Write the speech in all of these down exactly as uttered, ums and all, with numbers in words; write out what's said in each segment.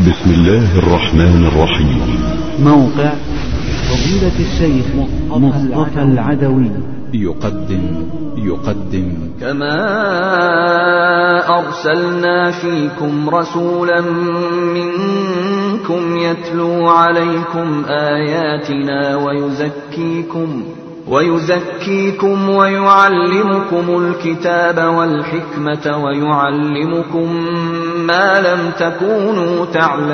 بسم الله الرحمن الرحيم. موقع فضيلة الشيخ مصطفى العدوي يقدم يقدم كما أرسلنا فيكم رسولا منكم يتلو عليكم آياتنا ويزكيكم ويزكيكم ويعلمكم الكتاب والحكمة ويعلمكم ما لم تكونوا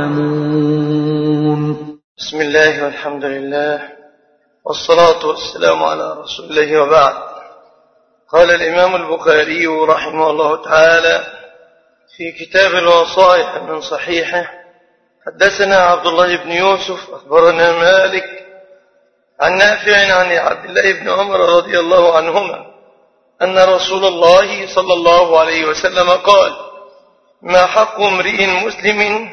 تعلمون. بسم الله والحمد لله والصلاة والسلام على رسول الله وبعد. قال الإمام البخاري رحمه الله تعالى في كتاب الوصايا من صحيحه: حدثنا عبد الله بن يوسف أخبرنا مالك عن نافع عن عبد الله بن عمر رضي الله عنهما أن رسول الله صلى الله عليه وسلم قال: ما حق امرئ مسلم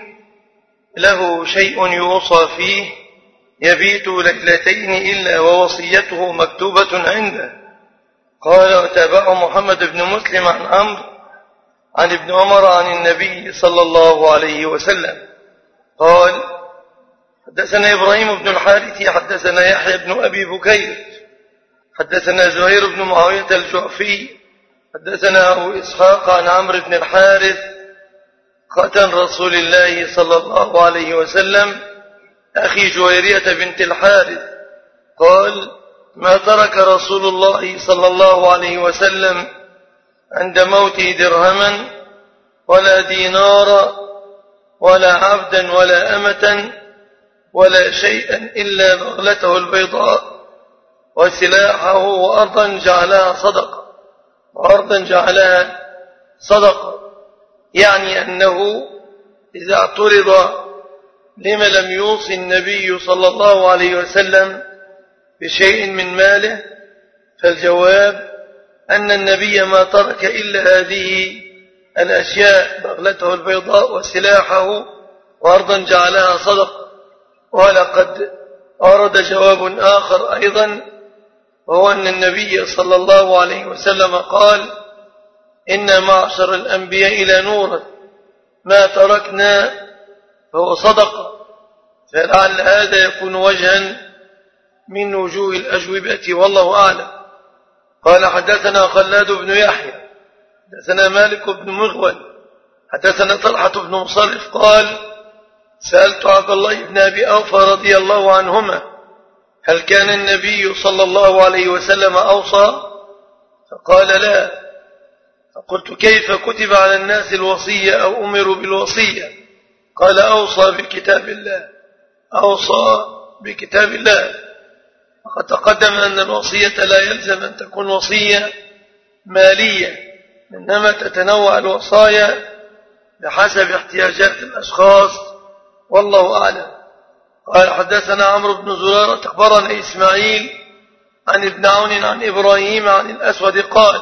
له شيء يوصى فيه يبيت ليلتين إلا ووصيته مكتوبة عنده. قال: وتابعه محمد بن مسلم عن عمرو عن ابن عمر عن النبي صلى الله عليه وسلم قال: حدثنا إبراهيم بن الحارث حدثنا يحيى بن أبي بكير حدثنا زهير بن معاوية الجعفي حدثنا أبو إسحاق عن عمرو بن الحارث خاتن رسول الله صلى الله عليه وسلم أخي جويرية بنت الحارث قال: ما ترك رسول الله صلى الله عليه وسلم عند موته درهما ولا دينارا ولا عبدا ولا أمة ولا شيئا إلا بغلته البيضاء وسلاحه وأرضا جعلها صدقة وأرضا جعلها صدقة، يعني أنه إذا اعترض لما لم يوصي النبي صلى الله عليه وسلم بشيء من ماله فالجواب أن النبي ما ترك إلا هذه الأشياء: بغلته البيضاء وسلاحه وأرضا جعلها صدقة. ولقد أورد جواب آخر أيضا، وهو أن النبي صلى الله عليه وسلم قال: إن معشر الأنبياء لا نورا ما تركنا فهو صدقة. فلعل هذا يكون وجها من وجوه الأجوبة والله أعلم. قال: حدثنا خلاد بن يحيى حدثنا مالك بن مغول حدثنا طلحة بن مصرف قال: سألت عبد الله بن أبي أوفى رضي الله عنهما: هل كان النبي صلى الله عليه وسلم أوصى؟ فقال: لا. فقلت: كيف كتب على الناس الوصية أو أمروا بالوصية؟ قال: أوصى بكتاب الله أوصى بكتاب الله. وقد تقدم أن الوصية لا يلزم أن تكون وصية مالية، إنما تتنوع الوصايا بحسب احتياجات الأشخاص والله أعلم. قال: حدثنا عمرو بن زرارة أخبرنا إسماعيل عن ابن عون عن إبراهيم عن الأسود قال: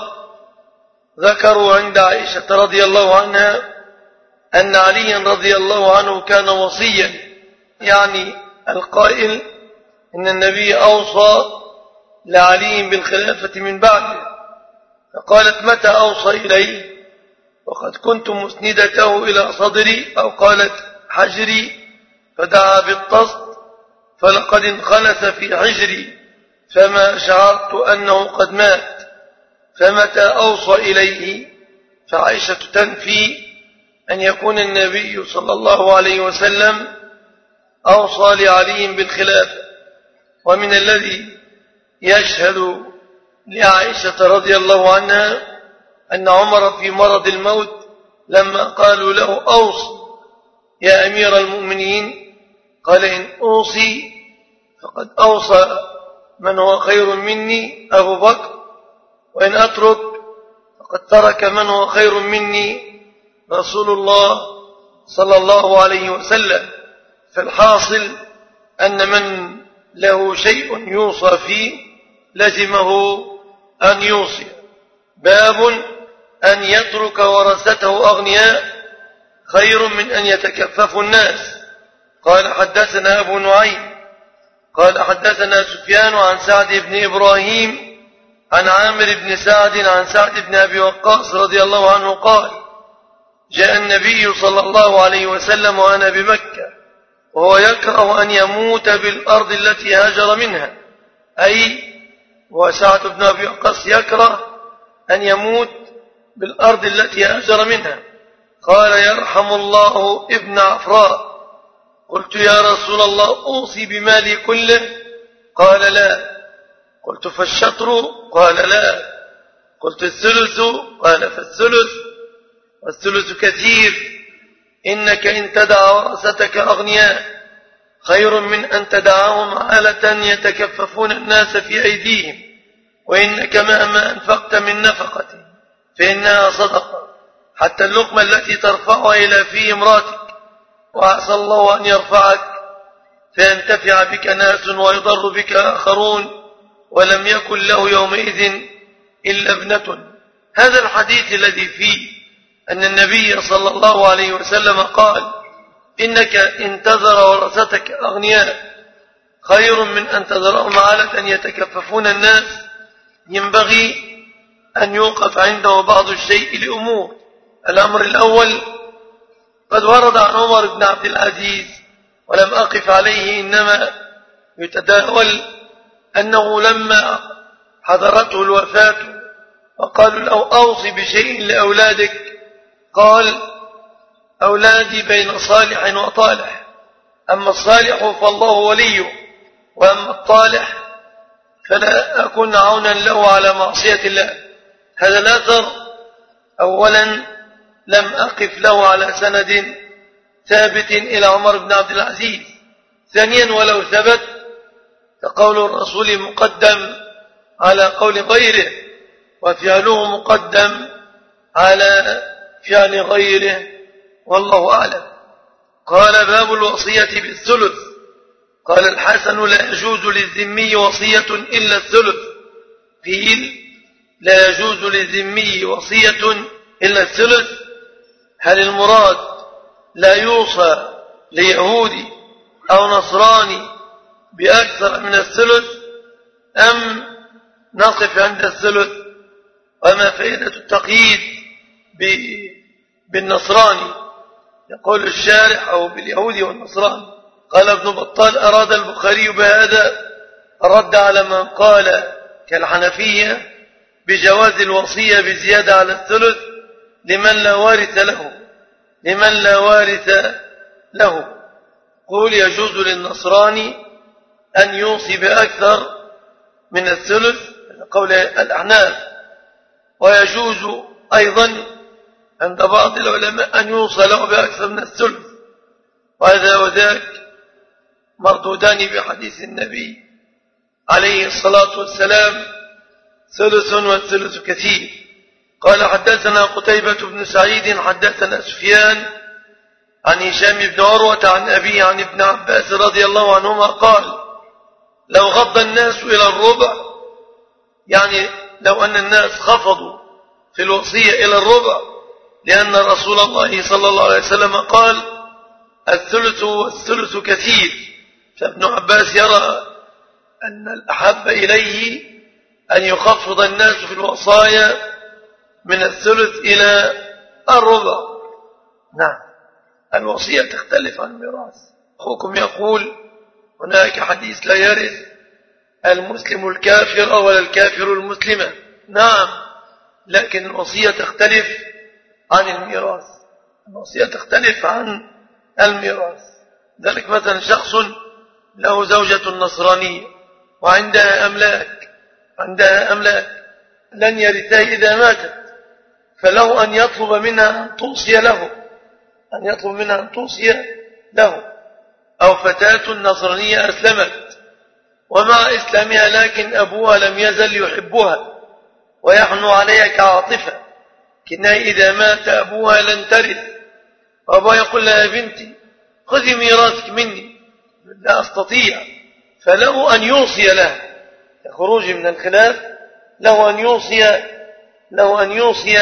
ذكروا عند عائشة رضي الله عنها أن عليا رضي الله عنه كان وصيا، يعني القائل إن النبي أوصى لعلي بالخلافة من بعده. فقالت: متى أوصى إليه؟ وقد كنت مسندته إلى صدري، أو قالت حجري، فدعا بالطست فلقد انخلس في حجري فما شعرت أنه قد مات. فمتى أوصى إليه؟ فعائشة تنفي أن يكون النبي صلى الله عليه وسلم أوصى لعلي بالخلافة. ومن الذي يشهد لعائشة رضي الله عنها أن عمر في مرض الموت لما قالوا له: أوصي يا أمير المؤمنين، قال: إن أوصي فقد أوصى من هو خير مني أبو بكر، وإن أترك فقد ترك من هو خير مني رسول الله صلى الله عليه وسلم. فالحاصل أن من له شيء يوصى فيه لزمه أن يوصي. باب أن يترك ورثته أغنياء خير من أن يتكففوا الناس. قال: حدثنا أبو نعيم قال: حدثنا سفيان عن سعد بن إبراهيم عن عامر بن سعد عن سعد بن أبي وقاص رضي الله عنه قال: جاء النبي صلى الله عليه وسلم وأنا بمكة وهو يكره أن يموت بالأرض التي هاجر منها، أي وسعد بن أبي وقاص يكره أن يموت بالأرض التي هاجر منها. قال قال يرحم الله ابن عفراء. قلت يا رسول الله أوصي بمالي كله؟ قال لا. قلت فالشطر؟ قال لا. قلت الثلث؟ قال فالثلث، والثلث كثير. إنك إن تدع ورثتك أغنياء خير من أن تدعهم عالة يتكففون الناس في أيديهم، وإنك مهما أنفقت من نفقة فإنها صدقة، حتى اللقمة التي ترفعها إلى في امراتك، وعسى الله أن يرفعك فينتفع بك ناس ويضر بك آخرون، ولم يكن له يومئذ إلا ابنة. هذا الحديث الذي فيه أن النبي صلى الله عليه وسلم قال إنك إن تذر ورثتك أغنياء خير من أن تذرهم عالة يتكففون الناس، ينبغي أن يوقف عنده بعض الشيء لأمور. الأمر الأول قد ورد عن عمر بن عبد العزيز ولم أقف عليه، إنما يتداول أنه لما حضرته الوفاة وقالوا له أوصي بشيء لأولادك قال أولادي بين صالح وطالح، أما الصالح فالله وليه، وأما الطالح فلا أكون عونا له على معصية الله. هذا الأثر أولا لم أقف له على سند ثابت إلى عمر بن عبد العزيز. ثانيا ولو ثبت فقول الرسول مقدم على قول غيره، وفعله مقدم على فعل غيره، والله أعلم. قال باب الوصية بالثلث. قال الحسن لا يجوز للذمي وصية إلا الثلث. قيل لا يجوز للذمي وصية إلا الثلث. هل المراد لا يوصى ليهودي أو نصراني بأكثر من الثلث، أم نقف عند الثلث؟ وما فائدة التقييد بالنصراني؟ يقول الشارح أو باليهودي والنصراني. قال ابن بطال أراد البخاري بهذا الرد على من قال كالحنفية بجواز الوصية بزيادة على الثلث لمن لا وارث له لمن لا وارث له قول يجوز للنصراني أن يوصي بأكثر من الثلث قول الأحناف، ويجوز أيضا عند بعض العلماء أن يوصى له بأكثر من الثلث، وهذا وذاك مردودان بحديث النبي عليه الصلاة والسلام ثلث والثلث كثير. قال حدثنا قتيبة بن سعيد حدثنا سفيان عن هشام بن عروة عن أبيه عن ابن عباس رضي الله عنهما قال لو غض الناس إلى الربع، يعني لو أن الناس خفضوا في الوصية إلى الربع، لأن رسول الله صلى الله عليه وسلم قال الثلث والثلث كثير، فابن عباس يرى أن الأحب إليه أن يخفض الناس في الوصايا من الثلث إلى الربع. نعم، الوصية تختلف عن الميراث. أخوكم يقول هناك حديث لا يرث المسلم الكافر ولا الكافر المسلمة. نعم، لكن الوصية تختلف عن الميراث. الوصية تختلف عن الميراث. ذلك مثلا شخص له زوجة نصرانية وعندها أملاك عندها أملاك لن يرثها إذا ماتت، فله أن يطلب منها أن توصي له أن يطلب منها أن توصي له. أو فتاة نصرانية أسلمت ومع إسلامها لكن أبوها لم يزل يحبها ويحنو عليها كعاطفة، كنها إذا مات أبوها لن ترث، وأبوها يقول لها يا بنتي خذي ميراثك مني، لا أستطيع، فله أن يوصي لها لخروج من الخلاف، له أن يوصي له أن يوصي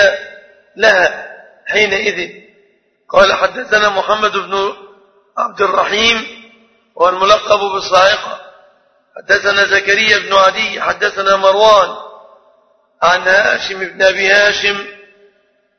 لها حينئذ. قال حدثنا محمد بن عبد الرحيم والملقب بالصاعقة حدثنا زكريا بن عدي حدثنا مروان عن هاشم بن أبي هاشم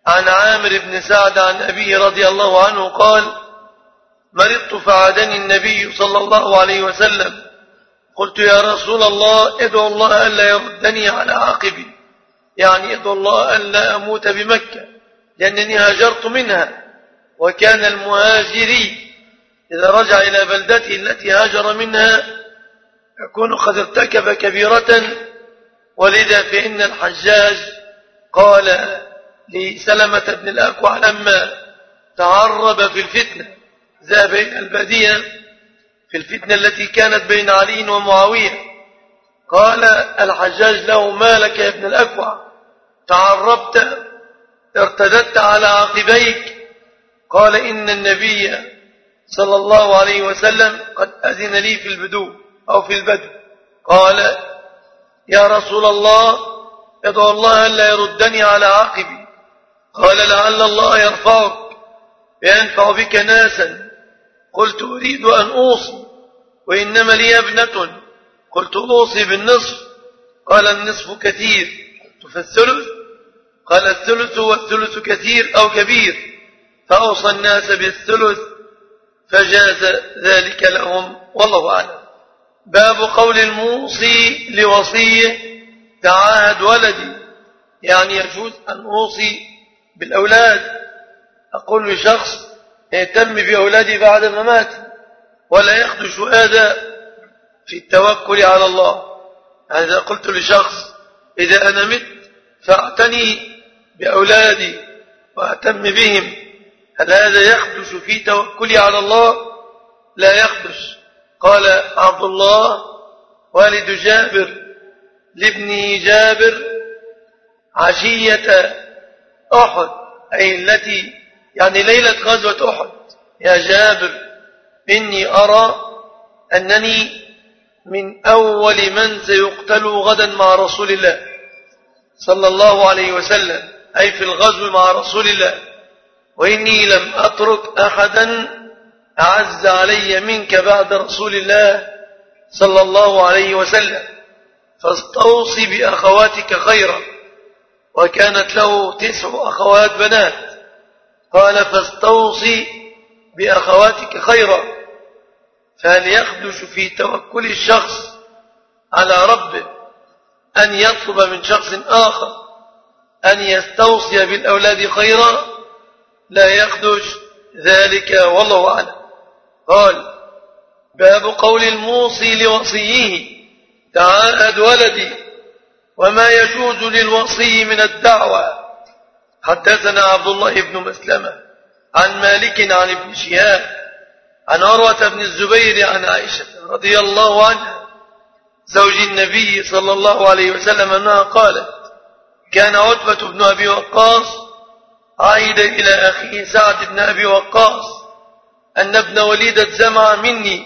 عن عامر بن سعد عن أبيه رضي الله عنه قال: مرضت فعادني النبي صلى الله عليه وسلم، قلت يا رسول الله ادعو الله ألا يردني على عقبي، يعني ادعو الله ألا أموت بمكة لأنني هاجرت منها، وكان المهاجري إذا رجع إلى بلدته التي هاجر منها يكون قد ارتكب كبيرة، ولذا فإن الحجاج قال لسلمة بن الأكوع لما تعرب في الفتنة ذهب إلى البادية في الفتنة التي كانت بين علي ومعاوية، قال الحجاج له: ما لك يا ابن الأكوع؟ تعربت ارتدت على عقبيك؟ قال: إن النبي صلى الله عليه وسلم قد أذن لي في البدو أو في البدو. قال: يا رسول الله ادعو الله ألا يردني على عقبي. قال: لعل الله يرفعك وينفع بك ناسا. قلت: أريد أن أوصي وإنما لي ابنة. قلت: أوصي بالنصف. قال: النصف كثير. قلت: فالثلث؟ قال: الثلث والثلث كثير أو كبير. فأوصى الناس بالثلث فجاز ذلك لهم، والله أعلم. باب قول الموصي لوصيه: تعاهد ولدي، يعني يجوز أن أوصي بالأولاد، أقول لشخص يهتم بأولادي بعد مماتي ولا يخدش هذا في التوكل على الله. هذا قلت لشخص إذا أنا مت فاعتني بأولادي وأهتم بهم، هل هذا يخدش في توكلي على الله؟ لا يخدش. قال عبد الله والد جابر لابنه جابر عشية أحد، أي التي يعني ليلة غزوة أحد: يا جابر إني أرى أنني من أول من سيقتل غدا مع رسول الله صلى الله عليه وسلم، أي في الغزو مع رسول الله، وإني لم أترك أحدا أعز علي منك بعد رسول الله صلى الله عليه وسلم، فاستوصي بأخواتك خيرا. وكانت له تسع أخوات بنات. قال: فاستوصي بأخواتك خيرا. فهل يخدش في توكل الشخص على ربه أن يطلب من شخص آخر أن يستوصي بالأولاد خيرا؟ لا يخدش ذلك، والله أعلم. قال: باب قول الموصي لوصيه: تعاهد ولدي، وما يجوز للوصي من الدعوة. حدثنا عبد الله بن مسلمة عن مالك عن ابن شهاب عن عروة بن الزبير عن عائشة رضي الله عنها زوج النبي صلى الله عليه وسلم أنها قالت: كان عتبة بن أبي وقاص عايد إلى أخيه سعد بن أبي وقاص أن ابن وليدة زمع مني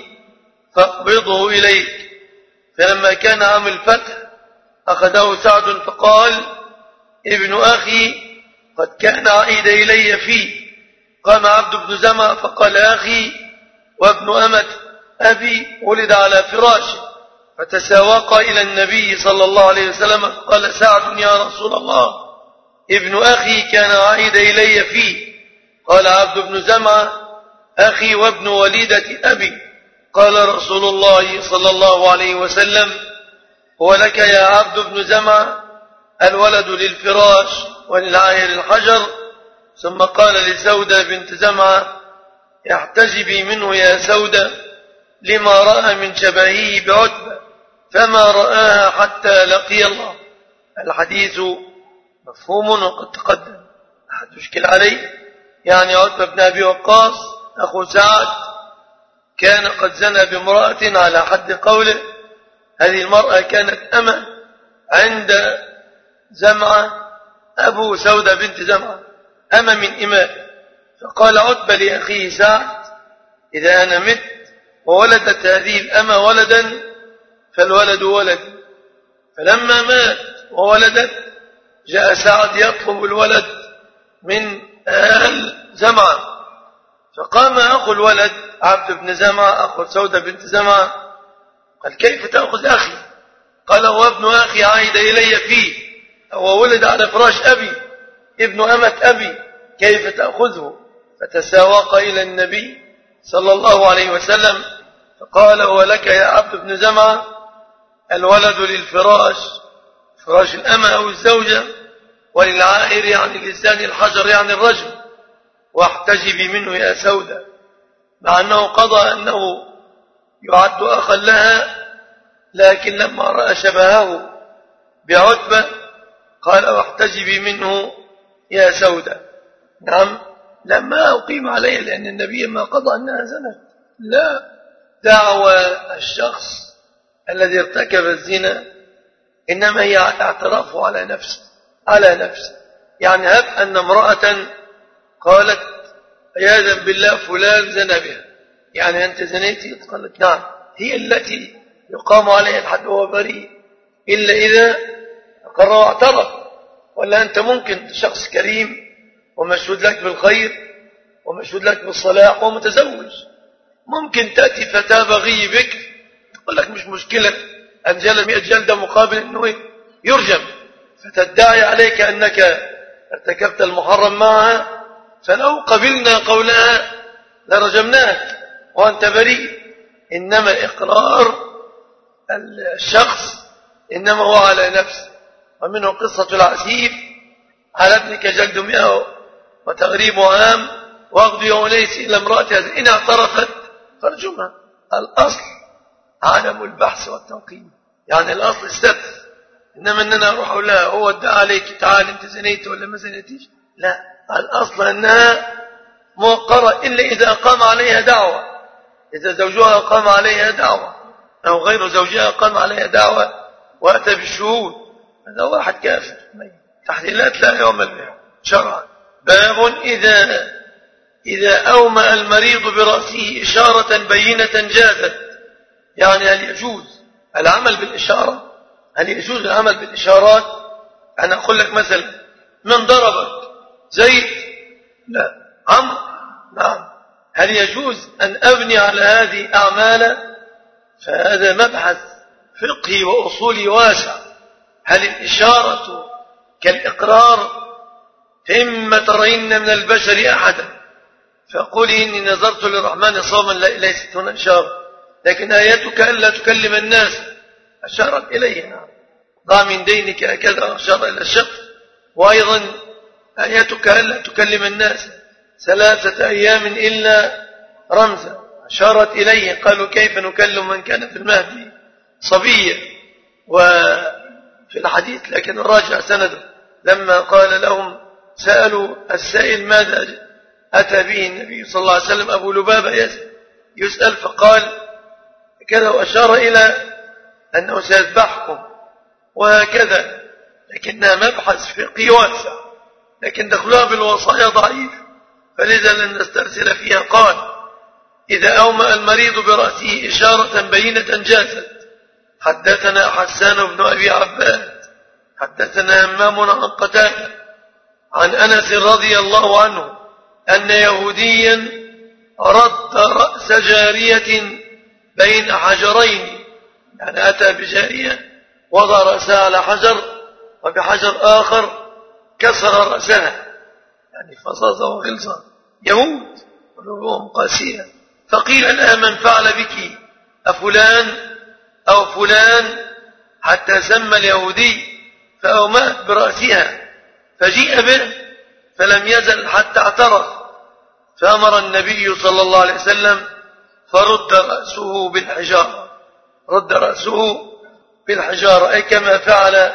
فاقبضه إليك. فلما كان عام الفتح أخذه سعد فقال: ابن أخي قد كان عائد إلي فيه. قام عبد بن زمع فقال: أخي وابن أمة أبي ولد على فراشه. فتساوقا إلى النبي صلى الله عليه وسلم. قال سعد: يا رسول الله، ابن أخي كان عائد إلي فيه. قال عبد بن زمع: أخي وابن وليدة أبي. قال رسول الله صلى الله عليه وسلم: هو لك يا عبد بن زمع، الولد للفراش وللعاهر الحجر. ثم قال لسودة بنت زمعة: احتجبي منه يا سودة لما رأى من شبهه بعتبة، فما رآها حتى لقي الله. الحديث مفهوم وقد تقدم، أحد يشكل عليه. يعني عتبة بن أبي وقاص أخو سعد كان قد زنى بامرأة على حد قوله. هذه المرأة كانت أمة عند زمعة أبو سودة بنت زمعة، أمة من إماء. فقال عتبة لأخيه سعد: إذا أنا مت وولدت هذه الأمة ولدا فالولد ولد. فلما مات وولدت جاء سعد يطلب الولد من أهل زمعة. فقام أخو الولد عبد بن زمعة أخو سودة بنت زمعة قال: كيف تأخذ أخي؟ قال: هو ابن أخي عايد إلي فيه، هو ولد على فراش أبي. ابن أمة أبي كيف تأخذه؟ فتساوق إلى النبي صلى الله عليه وسلم فقال هو لك يا عبد بن زمعة، الولد للفراش، فراش الأمة أو الزوجة، وللعائر يعني لسان الحجر يعني الرجل، واحتجبي منه يا سودة، مع أنه قضى أنه يعد أخا لها، لكن لما رأى شبهه بعتبة قال واحتجبي منه يا سودة. نعم، لما أقيم عليه لأن النبي ما قضى أنها زنت، لا، دعوى الشخص الذي ارتكب الزنا إنما هي اعترافه على نفسه على نفسه يعني هب أن امرأة قالت عياذا بالله فلان زنى بها، يعني أنت زنيتي؟ قالت نعم، هي التي يقام عليها الحد وهو بريء إلا إذا أقر واعترف. ولا أنت ممكن شخص كريم ومشهود لك بالخير ومشهود لك بالصلاح ومتزوج، ممكن تأتي فتاة بغي بك تقول لك مش مشكلة أنجل مئة جلدة مقابل أنه يرجم، فتدعي عليك أنك ارتكبت المحرم معها، فلو قبلنا قولها لرجمناك وأنت بريء. إنما إقرار الشخص إنما هو على نفسه. ومنه قصة العسيف على ابنك جلد مئة وتغريب عام واغض يوم ليس إلى امرأتها إن اعترفت فارجمها. الأصل عدم البحث والتنقيب، يعني الأصل الستر. إنما أننا أروح أقول لها هو ادعى عليك تعال أنت زنيت ولا ما زنيتيش، لا، الأصل أنها موقرة إلا إذا أقام عليها دعوة، إذا زوجها أقام عليها دعوة أو غير زوجها أقام عليها دعوة وأتى بالشهود، هذا واحد كافر. تحليلات لا يعمل بها شرعا. باب إذا إذا أومأ المريض برأسه إشارة بينة جازت، يعني هل يجوز العمل بالإشارة؟ هل يجوز العمل بالإشارات؟ أنا أقول لك مثلا من ضربك زيد؟ لا. عمرو؟ نعم. هل يجوز أن أبني على هذه أعمالا؟ فهذا مبحث فقهي وأصولي واسع. هل الإشارة كالإقرار؟ فإما ترين من البشر أحدا فقولي إني نظرت للرحمن صوما، ليست هنا إشارة، لكن آياتك ألا تكلم الناس أشارت إليه. نعم. ضع من دينك هكذا أشار إلى الشخص. وأيضا آياتك ألا تكلم الناس ثلاثة أيام إلا رمزا أشارت إليه. قالوا كيف نكلم من كان في المهدي صبيا. وفي الحديث لكن راجع سنده لما قال لهم سألوا السائل ماذا أتى به النبي صلى الله عليه وسلم، أبو لبابة يسأل فقال كذا وأشار إلى أنه سيذبحكم وهكذا، لكنها مبحث فقهي واسع، لكن دخلها بالوصايا ضعيف فلذا لن نسترسل فيها. قال إذا أومأ المريض برأسه إشارة بينة جازت. حدثنا حسان بن أبي عباد حدثنا همام عن قتادة عن أنس رضي الله عنه أن يهوديا رد رأس جارية بين حجرين، يعني أتى بجارية وضع رأسها على حجر وبحجر آخر كسر رأسها، يعني فصاصة وغلظة، يهود قلوبهم قاسية. فقيل لها من فعل بك أفلان أو فلان، حتى سمى اليهودي فأومأت برأسها فجيء به فلم يزل حتى اعترف، فأمر النبي صلى الله عليه وسلم فرد رأسه بالحجارة، رد رأسه بالحجارة أي كما فعل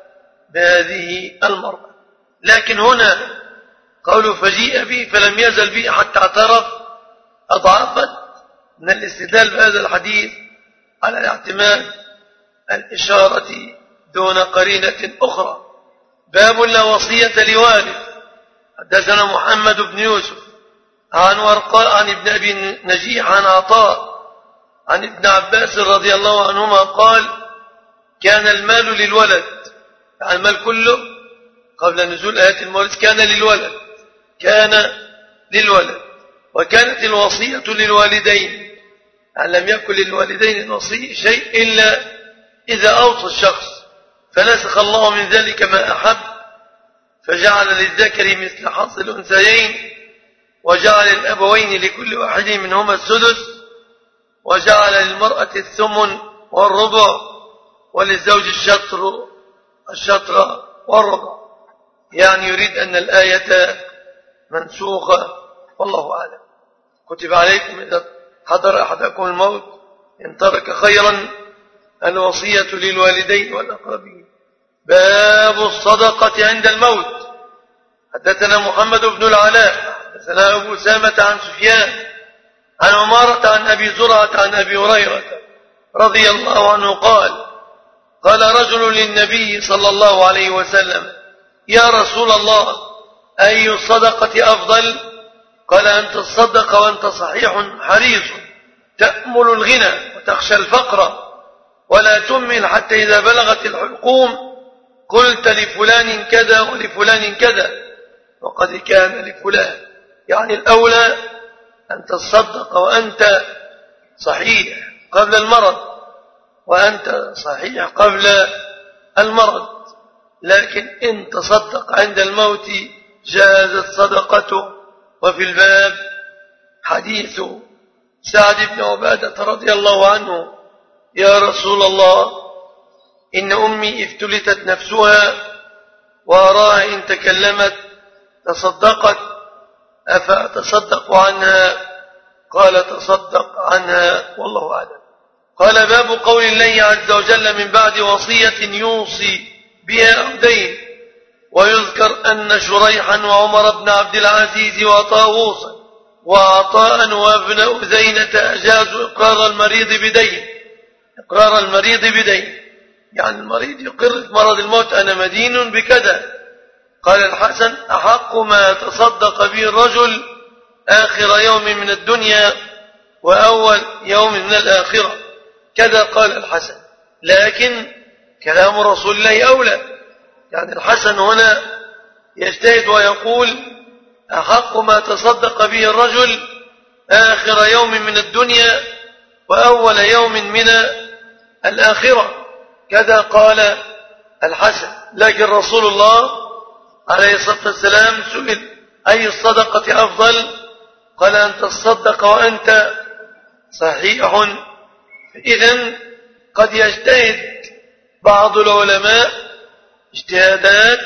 بهذه المرأة. لكن هنا قالوا فجيء به فلم يزل به حتى اعترف أضعفت من الاستدلال بهذا الحديث على اعتماد الإشارة دون قرينة أخرى. باب لا وصية لوارث. حدثنا محمد بن يوسف عن ورقاء عن ابن أبي نجيح عن عطاء عن ابن عباس رضي الله عنهما قال كان المال للولد، يعني المال كله قبل نزول آيات المواريث كان للولد، كان للولد، وكانت الوصية للوالدين، يعني لم يكن للوالدين الوصي شيء إلا إذا أوصى الشخص، فنسخ الله من ذلك ما أحب فجعل للذكر مثل حظ الأنثيين، وجعل الأبوين لكل واحد منهما السدس، وجعل للمرأة الثمن والربع، وللزوج الشطر الشطر والربع. يعني يريد أن الآية منسوخة، والله أعلم. كتب عليكم إذا حضر أحدكم الموت إن ترك خيرا الوصية للوالدين والأقربين. باب الصدقة عند الموت. حدثنا محمد بن العلاء حدثنا أبو سامة عن سفيان عن عمارة عن أبي زرعة عن أبي هريرة رضي الله عنه قال: قال رجل للنبي صلى الله عليه وسلم: يا رسول الله، أي الصدقة أفضل؟ قال: أن تصدق وأنت صحيح حريص تأمل الغنى وتخشى الفقر، ولا تمل حتى إذا بلغت الحلقوم قلت لفلان كذا ولفلان كذا وقد كان لفلان. يعني الأولى أن تصدق وأنت صحيح قبل المرض، وأنت صحيح قبل المرض، لكن إن تصدق عند الموت جازت صدقته. وفي الباب حديث سعد بن عبادة رضي الله عنه: يا رسول الله، إن أمي افتلتت نفسها وأراها إن تكلمت تصدقت، أفأتصدق عنها؟ قال: تصدق عنها، والله أعلم. قال: باب قول الله عز وجل من بعد وصية يوصي بها أو دين. ويذكر أن شريحا وعمر بن عبد العزيز وطاووسا وعطاء وابن أذينة أجازوا إقرار المريض بدين. إقرار المريض بدين يعني المريض يقر في مرض الموت: أنا مدين بكذا. قال الحسن: أحق ما تصدق به الرجل آخر يوم من الدنيا وأول يوم من الآخرة. كذا قال الحسن، لكن كلام رسول الله أولى. يعني الحسن هنا يجتهد ويقول: أحق ما تصدق به الرجل آخر يوم من الدنيا وأول يوم من الآخرة. كذا قال الحسن. لكن رسول الله عليه الصلاة والسلام سئل: أي الصدقة أفضل؟ قال: أن تصدق وأنت صحيح. إذن قد يجتهد بعض العلماء اجتهادات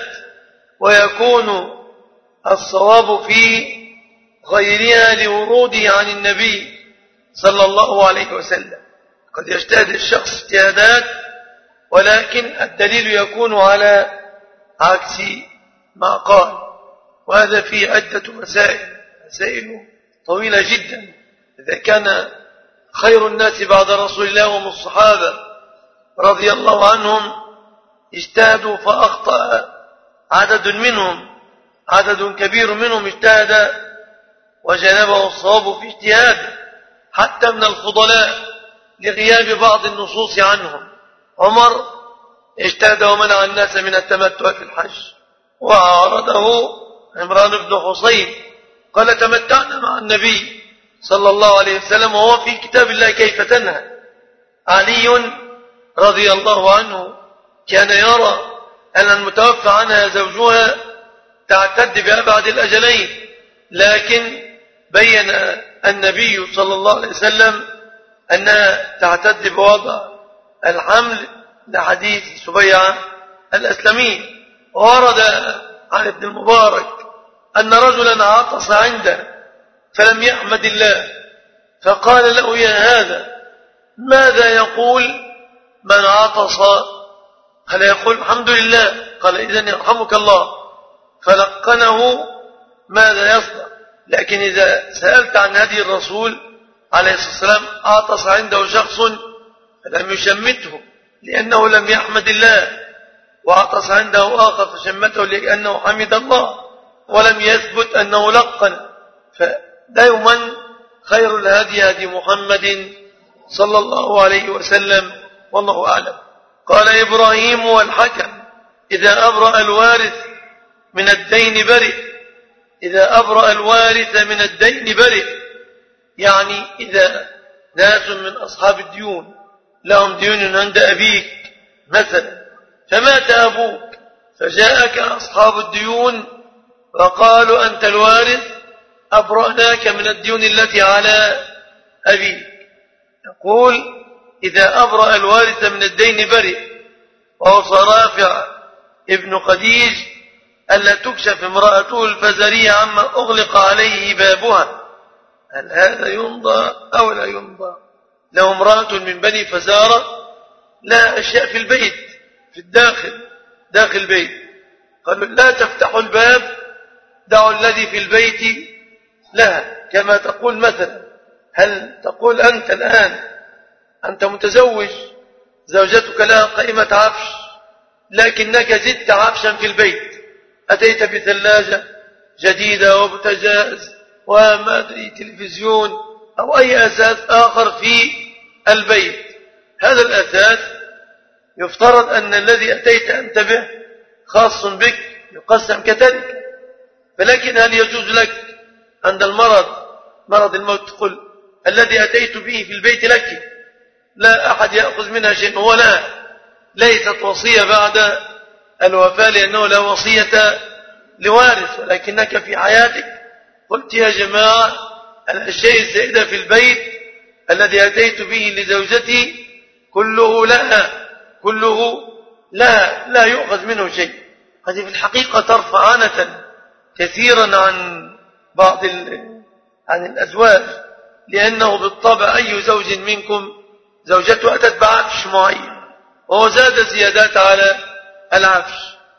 ويكون الصواب في غيرها لوروده عن النبي صلى الله عليه وسلم. قد يجتهد الشخص اجتهادات ولكن الدليل يكون على عكس ما قال، وهذا فيه عدة مسائل مسائل طويلة جدا. إذا كان خير الناس بعد رسول الله هم الصحابة رضي الله عنهم اجتهدوا فأخطأ عدد منهم، عدد كبير منهم اجتهد وجنبه الصواب في اجتهاده، حتى من الفضلاء لغياب بعض النصوص عنهم. عمر اجتهد ومنع الناس من التمتع في الحج، وعارضه عمران بن حصين قال: تمتعنا مع النبي صلى الله عليه وسلم وهو في كتاب الله كيف تنهى. علي رضي الله عنه كان يرى أن المتوفى عنها زوجها تعتد بأبعد الأجلين، لكن بين النبي صلى الله عليه وسلم أنها تعتد بوضع الحمل لحديث سبيعة الأسلمي. ورد عن ابن المبارك أن رجلا عطس عنده فلم يحمد الله، فقال له: يا هذا، ماذا يقول من عطس؟ قال: يقول الحمد لله. قال: إذن يرحمك الله. فلقنه ماذا يصنع. لكن إذا سألت عن هدي الرسول عليه الصلاة والسلام، عطس عنده شخص فلم يشمته لأنه لم يحمد الله، وعطس عنده آخر فشمته لأنه حمد الله، ولم يثبت أنه لقن. فدائما خير الهدي هدي محمد صلى الله عليه وسلم، والله أعلم. قال إبراهيم والحكم: إذا أبرأ الوارث من الدين برئ. إذا أبرأ الوارث من الدين برئ، يعني إذا ناس من أصحاب الديون لهم ديون عند أبيك مثلا، فمات أبوك فجاءك أصحاب الديون وقالوا أنت الوارث أبرأناك من الديون التي على أبيك. يقول إذا أبرأ الوارث من الدين برئ. ووصى رافع ابن خديج ألا تكشف امرأته الفزرية عما أغلق عليه بابها. هل هذا يمضى أو لا يمضى؟ لو امرأة من بني فزارة لا أشياء في البيت في الداخل داخل البيت، قالوا لا تفتحوا الباب، دعوا الذي في البيت لها. كما تقول مثلا، هل تقول أنت الآن أنت متزوج، زوجتك لها قائمة عفش، لكنك زدت عفشا في البيت، أتيت بثلاجة جديدة وبوتاجاز وما أدري تلفزيون أو أي أساس آخر في البيت، هذا الأساس يفترض أن الذي أتيت أنت به خاص بك يقسم كذلك. فلكن هل يجوز لك عند المرض مرض الموت تقول الذي أتيت به في البيت لك، لا أحد يأخذ منها شيء، هو لا ليست وصية بعد الوفاة لأنه لا وصية لوارث، ولكنك في حياتك قلت يا جماعة الشيء الزائد في البيت الذي أتيت به لزوجتي كله لها كله لا لا يؤخذ منه شيء. هذه في الحقيقة ترفع عنة كثيرا عن بعض عن الأزواج، لأنه بالطبع أي زوج منكم زوجته أتت بعفش معين وهو زاد زيادات على العفش،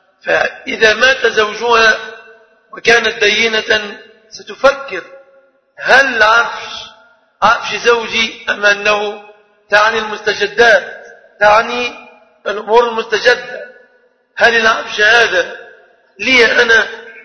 فإذا مات زوجها وكانت دينة ستفكر هل العفش عفش زوجي أم أنه تعني المستجدات، تعني الأمور المستجدة، هل العفش هذا لي أنا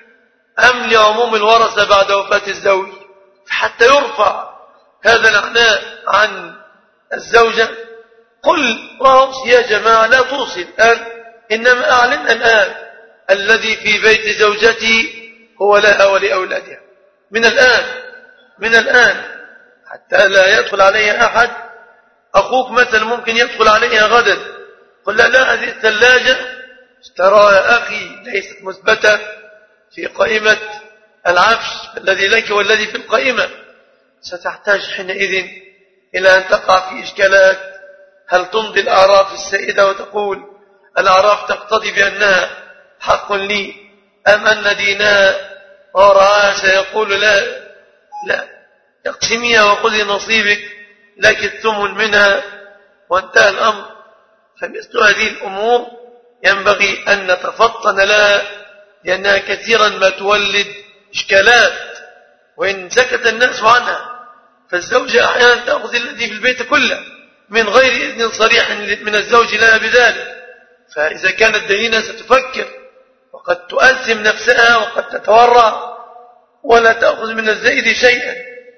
أم لعموم الورثة بعد وفاة الزوج، حتى يرفع هذا العناء عن الزوجة. قل وأوصي يا جماعة لا توصي الآن، إنما أعلن الآن الذي في بيت زوجتي هو لها ولأولادها من الآن من الآن حتى لا يدخل عليها أحد. أخوك مثلا ممكن يدخل عليها غدا، قل لا لا هذه الثلاجة اشتراها أخي ليست مثبتة في قائمة العفش الذي لك والذي في القائمة، ستحتاج حينئذ إلى أن تقع في إشكالات. هل تمضي الأعراف السائدة وتقول الأعراف تقتضي بأنها حق لي، أم أن دينها ورعاها سيقول لا لا اقسميها وخذي نصيبك لك الثمن منها وانتهى الأمر. فمثل هذه الأمور ينبغي أن نتفطن لها، لأنها كثيرا ما تولد إشكالات وإن سكت الناس عنها. فالزوجة أحيانا تأخذ الذي في البيت كله من غير إذن صريح من الزوج لها بذلك، فإذا كانت دينة ستفكر وقد تؤلزم نفسها وقد تتورع ولا تأخذ من الزائد شيئا.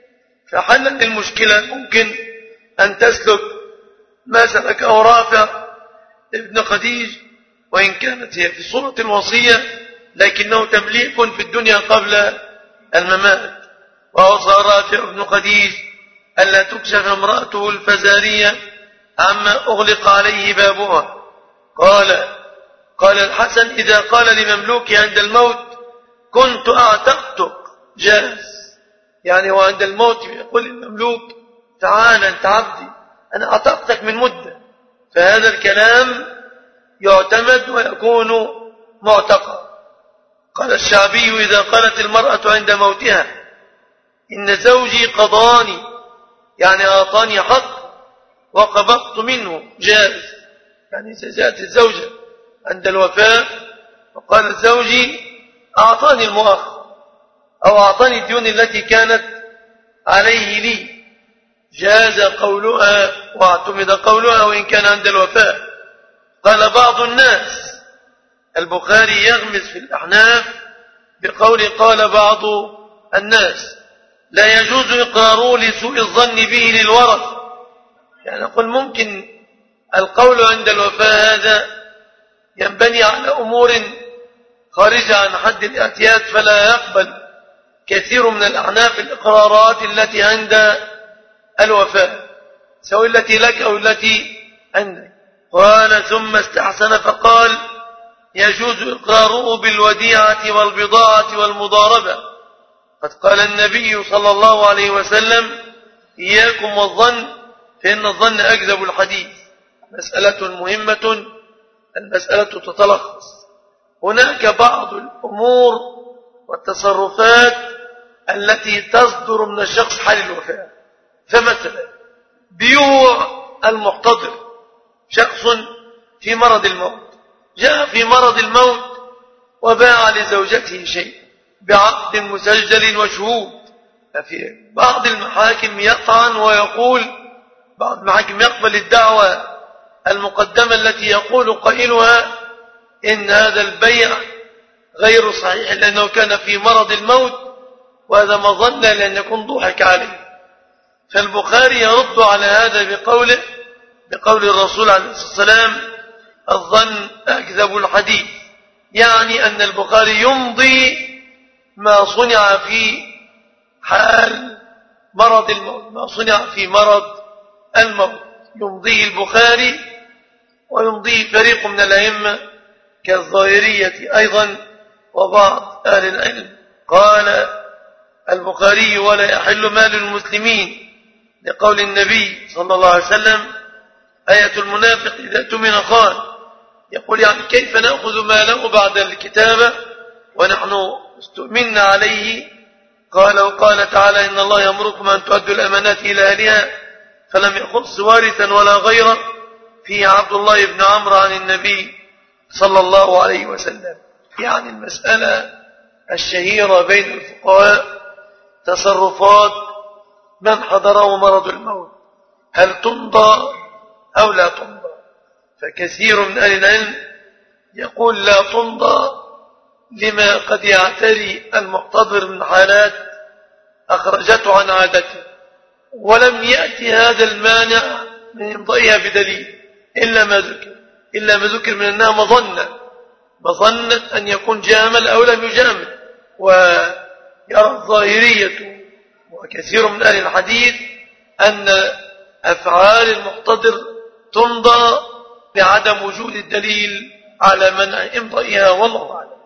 فحلا للمشكلة ممكن أن تسلك ما سلكه رافع ابن خديج، وإن كانت هي في صورة الوصية لكنه تمليك في الدنيا قبل الممات. ووصى رافع ابن خديج ألا تكشف امرأته الفزارية عما أغلق عليه بابها. قال قال الحسن إذا قال لمملوكي عند الموت كنت أعتقتك جاز، يعني وعند الموت يقول المملوك تعال أنت عبدي أنا أعتقتك من مدة، فهذا الكلام يعتمد ويكون معتقا. قال الشعبي إذا قالت المرأة عند موتها إن زوجي قضاني، يعني أعطاني حق وقبضت منه جاز، يعني إذا جاءت الزوجة عند الوفاة وقال زوجي أعطاني المؤخر أو أعطاني الديون التي كانت عليه لي جاز قولها واعتمد قولها وإن كان عند الوفاة. قال بعض الناس البخاري يغمز في الأحناف بقول قال بعض الناس لا يجوز إقراره لسوء الظن به للورث، يعني نقول ممكن القول عند الوفاة هذا ينبني على أمور خارجة عن حد الاعتياد، فلا يقبل كثير من الأحناف الإقرارات التي عند الوفاة سواء التي لك أو التي عندك. قال ثم استحسن فقال يجوز إقراره بالوديعة والبضاعة والمضاربة. قد قال النبي صلى الله عليه وسلم: إياكم والظن فإن الظن أكذب الحديث. مسألة مهمة. المسألة تتلخص: هناك بعض الأمور والتصرفات التي تصدر من الشخص حال الوفاة. فمثلا بيوع المحتضر، شخص في مرض الموت، جاء في مرض الموت وباع لزوجته شيء بعقد مسجل وشهود. ففي بعض المحاكم يطعن ويقول، بعض المحاكم يقبل الدعوة المقدمة التي يقول قائلها إن هذا البيع غير صحيح لأنه كان في مرض الموت، وهذا مظن لأن يكون ضحك عليه. فالبخاري يرد على هذا بقوله بقول الرسول عليه الصلاة والسلام: الظن أكذب الحديث. يعني أن البخاري يمضي ما صنع في حال مرض الموت، ما صنع في مرض الموت يمضيه البخاري ويمضيه فريق من الأئمة كالظاهرية أيضا وبعض أهل العلم. قال البخاري: ولا يحل مال المسلمين، لقول النبي صلى الله عليه وسلم: آية المنافق إذا اؤتمن خان. يقول يعني كيف نأخذ ماله بعد الكتابة ونحن استؤمنا عليه؟ قال وقال تعالى: إن الله يأمركم أن تؤدوا الأمانات إلى أهلها، فلم يخص وارثا ولا غيره. فيه عبد الله بن عمرو عن النبي صلى الله عليه وسلم. يعني المسألة الشهيرة بين الفقهاء تصرفات من حضره مرض الموت، هل تمضى أو لا تمضى؟ فكثير من أهل العلم يقول لا تمضى لما قد يعتري المحتضر من حالات أخرجته عن عادته، ولم يأتي هذا المانع من إمضائها بدليل إلا ما ذكر إلا ما ذكر من أنها مظنة مظنة أن يكون جامل أو لم يجامل. ويرى الظاهرية وكثير من أهل الحديث أن أفعال المحتضر تمضى بعدم وجود الدليل على منع إمضائها، والله أعلم.